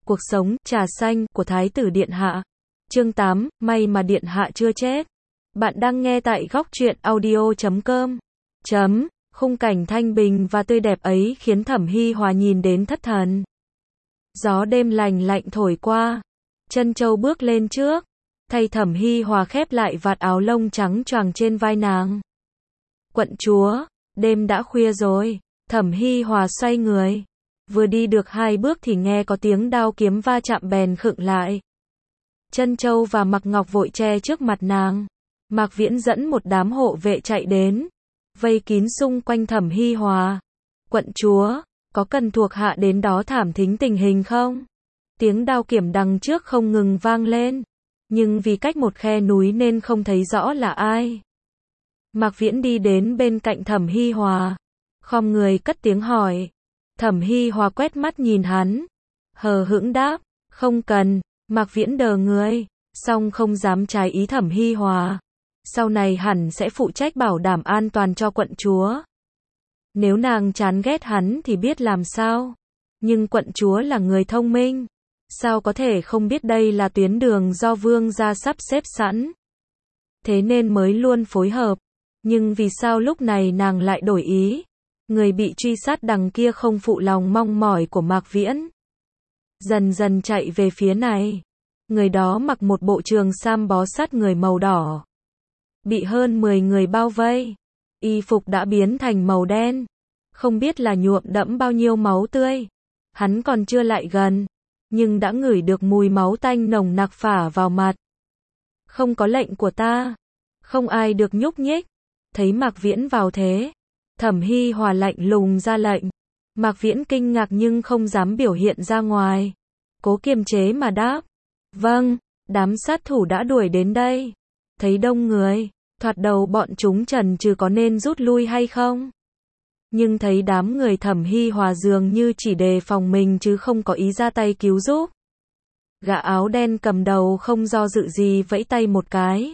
Cuộc sống, trà xanh, của Thái tử Điện Hạ. Chương 8, may mà Điện Hạ chưa chết. Bạn đang nghe tại góc truyện audio.com. Khung cảnh thanh bình và tươi đẹp ấy khiến Thẩm Hi Hòa nhìn đến thất thần. Gió đêm lành lạnh thổi qua. Trân Châu bước lên trước. Thay Thẩm Hi Hòa khép lại vạt áo lông trắng choàng trên vai nàng. Quận chúa, đêm đã khuya rồi. Thẩm Hi Hòa xoay người. Vừa đi được 2 bước thì nghe có tiếng đao kiếm va chạm bèn khựng lại. Trân Châu và Mạc Ngọc vội che trước mặt nàng. Mạc Viễn dẫn một đám hộ vệ chạy đến, vây kín xung quanh Thẩm Hi Hòa. Quận chúa, có cần thuộc hạ đến đó thảm thính tình hình không? Tiếng đao kiếm đằng trước không ngừng vang lên, nhưng vì cách một khe núi nên không thấy rõ là ai. Mạc Viễn đi đến bên cạnh Thẩm Hi Hòa, khom người cất tiếng hỏi. Thẩm Hi Hòa quét mắt nhìn hắn, hờ hững đáp, không cần. Mạc Viễn đờ người, song không dám trái ý Thẩm Hi Hòa. Sau này hẳn sẽ phụ trách bảo đảm an toàn cho quận chúa. Nếu nàng chán ghét hắn thì biết làm sao. Nhưng quận chúa là người thông minh, sao có thể không biết đây là tuyến đường do vương gia sắp xếp sẵn. Thế nên mới luôn phối hợp. Nhưng vì sao lúc này nàng lại đổi ý? Người bị truy sát đằng kia không phụ lòng mong mỏi của Mạc Viễn, dần dần chạy về phía này. Người đó mặc một bộ trường sam bó sát người màu đỏ, bị hơn 10 người bao vây. Y phục đã biến thành màu đen, không biết là nhuộm đẫm bao nhiêu máu tươi. Hắn còn chưa lại gần, nhưng đã ngửi được mùi máu tanh nồng nặc phả vào mặt. Không có lệnh của ta, không ai được nhúc nhích. Thấy Mạc Viễn vào thế, Thẩm Hi Hòa lạnh lùng ra lệnh. Mạc Viễn kinh ngạc nhưng không dám biểu hiện ra ngoài, cố kiềm chế mà đáp, vâng. Đám sát thủ đã đuổi đến đây. Thấy đông người, thoạt đầu bọn chúng chần chừ có nên rút lui hay không. Nhưng thấy đám người Thẩm Hi Hòa dường như chỉ đề phòng mình chứ không có ý ra tay cứu giúp. Gã áo đen cầm đầu không do dự gì vẫy tay một cái,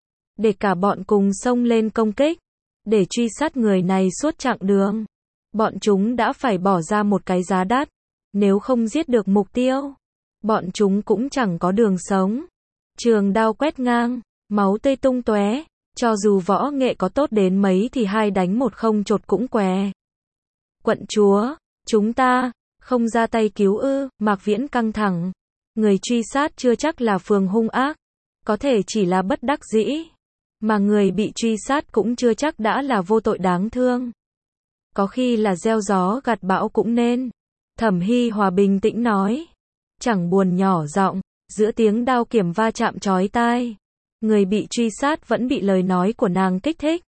để cả bọn cùng xông lên công kích. Để truy sát người này suốt chặng đường, bọn chúng đã phải bỏ ra một cái giá đắt. Nếu không giết được mục tiêu, bọn chúng cũng chẳng có đường sống. Trường đao quét ngang, máu tươi tung tóe. Cho dù võ nghệ có tốt đến mấy thì 2 đánh 1 không chột cũng què. Quận chúa, chúng ta không ra tay cứu ư? Mạc Viễn căng thẳng. Người truy sát chưa chắc là phường hung ác, có thể chỉ là bất đắc dĩ. Mà người bị truy sát cũng chưa chắc đã là vô tội đáng thương. Có khi là gieo gió gặt bão cũng nên. Thẩm Hi Hòa bình tĩnh nói, chẳng buồn nhỏ giọng. Giữa tiếng đao kiếm va chạm chói tai, người bị truy sát vẫn bị lời nói của nàng kích thích.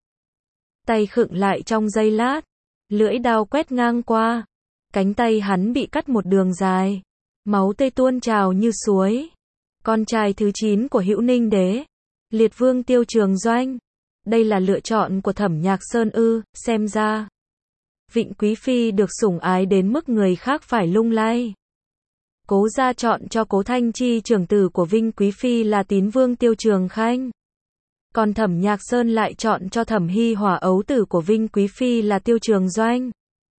Tay khựng lại trong giây lát, lưỡi đao quét ngang qua, cánh tay hắn bị cắt một đường dài, máu tươi tuôn trào như suối. Con trai thứ 9 của Hữu Ninh Đế, Liệt Vương Tiêu Trường Doanh. Đây là lựa chọn của Thẩm Nhạc Sơn ư? Xem ra Vịnh Quý Phi được sủng ái đến mức người khác phải lung lay. Cố gia chọn cho Cố Thanh Chi trưởng tử của Vinh Quý Phi là Tín Vương Tiêu Trường Khanh. Còn Thẩm Nhạc Sơn lại chọn cho Thẩm Hi Hòa ấu tử của Vinh Quý Phi là Tiêu Trường Doanh.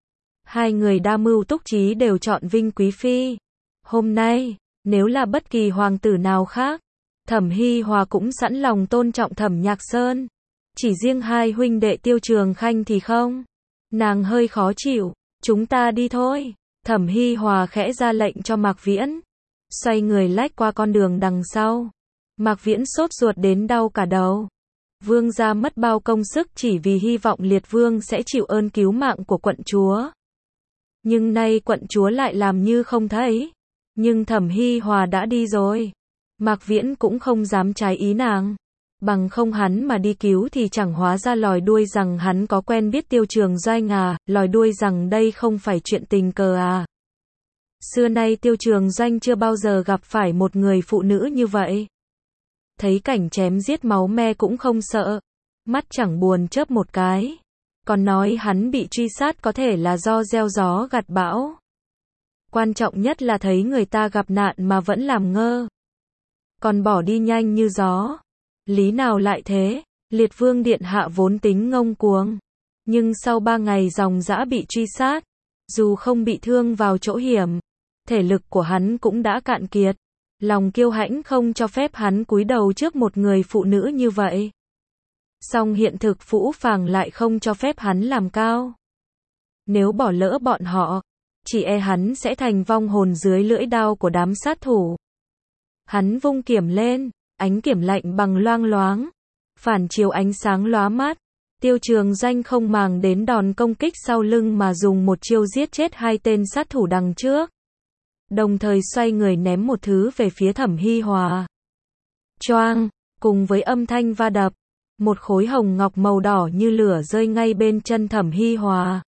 2 người đa mưu túc trí đều chọn Vinh Quý Phi. Hôm nay, nếu là bất kỳ hoàng tử nào khác, Thẩm Hi Hòa cũng sẵn lòng tôn trọng Thẩm Nhạc Sơn. Chỉ riêng 2 huynh đệ Tiêu Trường Khanh thì không. Nàng hơi khó chịu. Chúng ta đi thôi. Thẩm Hi Hòa khẽ ra lệnh cho Mạc Viễn, xoay người lách qua con đường đằng sau. Mạc Viễn sốt ruột đến đau cả đầu. Vương gia mất bao công sức chỉ vì hy vọng Liệt Vương sẽ chịu ơn cứu mạng của quận chúa. Nhưng nay quận chúa lại làm như không thấy. Nhưng Thẩm Hi Hòa đã đi rồi. Mạc Viễn cũng không dám trái ý nàng. Bằng không hắn mà đi cứu thì chẳng hóa ra lòi đuôi rằng hắn có quen biết Tiêu Trường Doanh à, lòi đuôi rằng đây không phải chuyện tình cờ à. Xưa nay Tiêu Trường Doanh chưa bao giờ gặp phải một người phụ nữ như vậy. Thấy cảnh chém giết máu me cũng không sợ, mắt chẳng buồn chớp một cái. Còn nói hắn bị truy sát có thể là do gieo gió gặt bão. Quan trọng nhất là thấy người ta gặp nạn mà vẫn làm ngơ, còn bỏ đi nhanh như gió. Lý nào lại thế? Liệt Vương Điện Hạ vốn tính ngông cuồng, nhưng sau 3 ngày ròng rã bị truy sát, dù không bị thương vào chỗ hiểm, thể lực của hắn cũng đã cạn kiệt. Lòng kiêu hãnh không cho phép hắn cúi đầu trước một người phụ nữ như vậy. Song hiện thực phũ phàng lại không cho phép hắn làm cao. Nếu bỏ lỡ bọn họ, chỉ e hắn sẽ thành vong hồn dưới lưỡi đao của đám sát thủ. Hắn vung kiếm lên, ánh kiếm lạnh bằng loang loáng, phản chiếu ánh sáng lóa mắt. Tiêu Trường Doanh không màng đến đòn công kích sau lưng mà dùng một chiêu giết chết hai tên sát thủ đằng trước. Đồng thời xoay người ném một thứ về phía Thẩm Hi Hòa. Choang, cùng với âm thanh va đập, một khối hồng ngọc màu đỏ như lửa rơi ngay bên chân Thẩm Hi Hòa.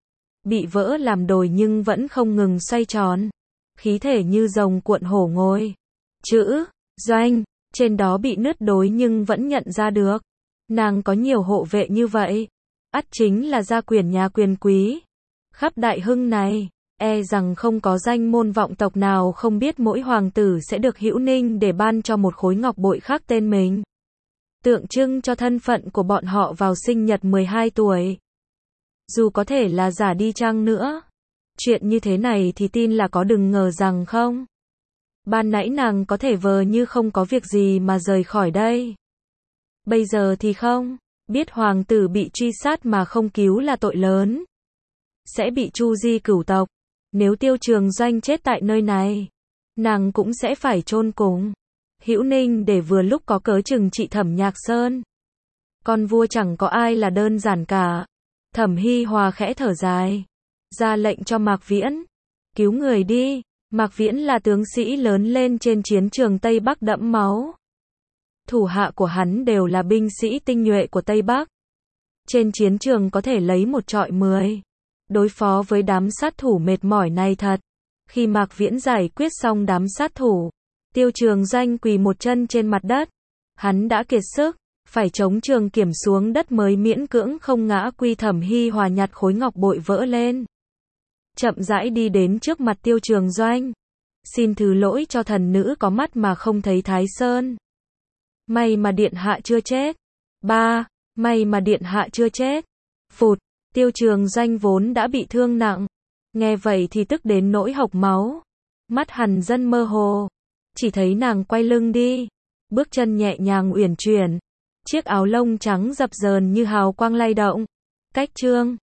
Bị vỡ làm đồi nhưng vẫn không ngừng xoay tròn. Khí thể như rồng cuộn hổ ngồi. Chữ, Doanh, trên đó bị nứt đối nhưng vẫn nhận ra được. Nàng có nhiều hộ vệ như vậy. Ắt chính là gia quyển nhà quyền quý. Khắp Đại Hưng này, e rằng không có danh môn vọng tộc nào không biết mỗi hoàng tử sẽ được Hữu Ninh để ban cho một khối ngọc bội khác tên mình. Tượng trưng cho thân phận của bọn họ vào sinh nhật 12 tuổi. Dù có thể là giả đi chăng nữa. Chuyện như thế này thì tin là có đừng ngờ rằng không. Ban nãy nàng có thể vờ như không có việc gì mà rời khỏi đây. Bây giờ thì không. Biết hoàng tử bị truy sát mà không cứu là tội lớn. Sẽ bị tru di cửu tộc. Nếu Tiêu Trường Doanh chết tại nơi này, nàng cũng sẽ phải chôn cùng Hữu Ninh để vừa lúc có cớ trừng trị Thẩm Nhạc Sơn. Con vua chẳng có ai là đơn giản cả. Thẩm Hi Hòa khẽ thở dài, ra lệnh cho Mạc Viễn, cứu người đi. Mạc Viễn là tướng sĩ lớn lên trên chiến trường Tây Bắc đẫm máu. Thủ hạ của hắn đều là binh sĩ tinh nhuệ của Tây Bắc. Trên chiến trường có thể lấy một trọi 10. Đối phó với đám sát thủ mệt mỏi này thật. Khi Mạc Viễn giải quyết xong đám sát thủ, Tiêu Trường Doanh quỳ một chân trên mặt đất. Hắn đã kiệt sức, phải chống trường kiểm xuống đất mới miễn cưỡng không ngã quy. Thẩm Hi Hòa nhặt khối ngọc bội vỡ lên. Chậm rãi đi đến trước mặt Tiêu Trường Doanh. Xin thứ lỗi cho thần nữ có mắt mà không thấy Thái Sơn. May mà điện hạ chưa chết. May mà điện hạ chưa chết. Phụt, Tiêu Trường Doanh vốn đã bị thương nặng. Nghe vậy thì tức đến nỗi hộc máu. Mắt Hàn Dân mơ hồ. Chỉ thấy nàng quay lưng đi. Bước chân nhẹ nhàng uyển chuyển. Chiếc áo lông trắng dập dờn như hào quang lay động. Cách chương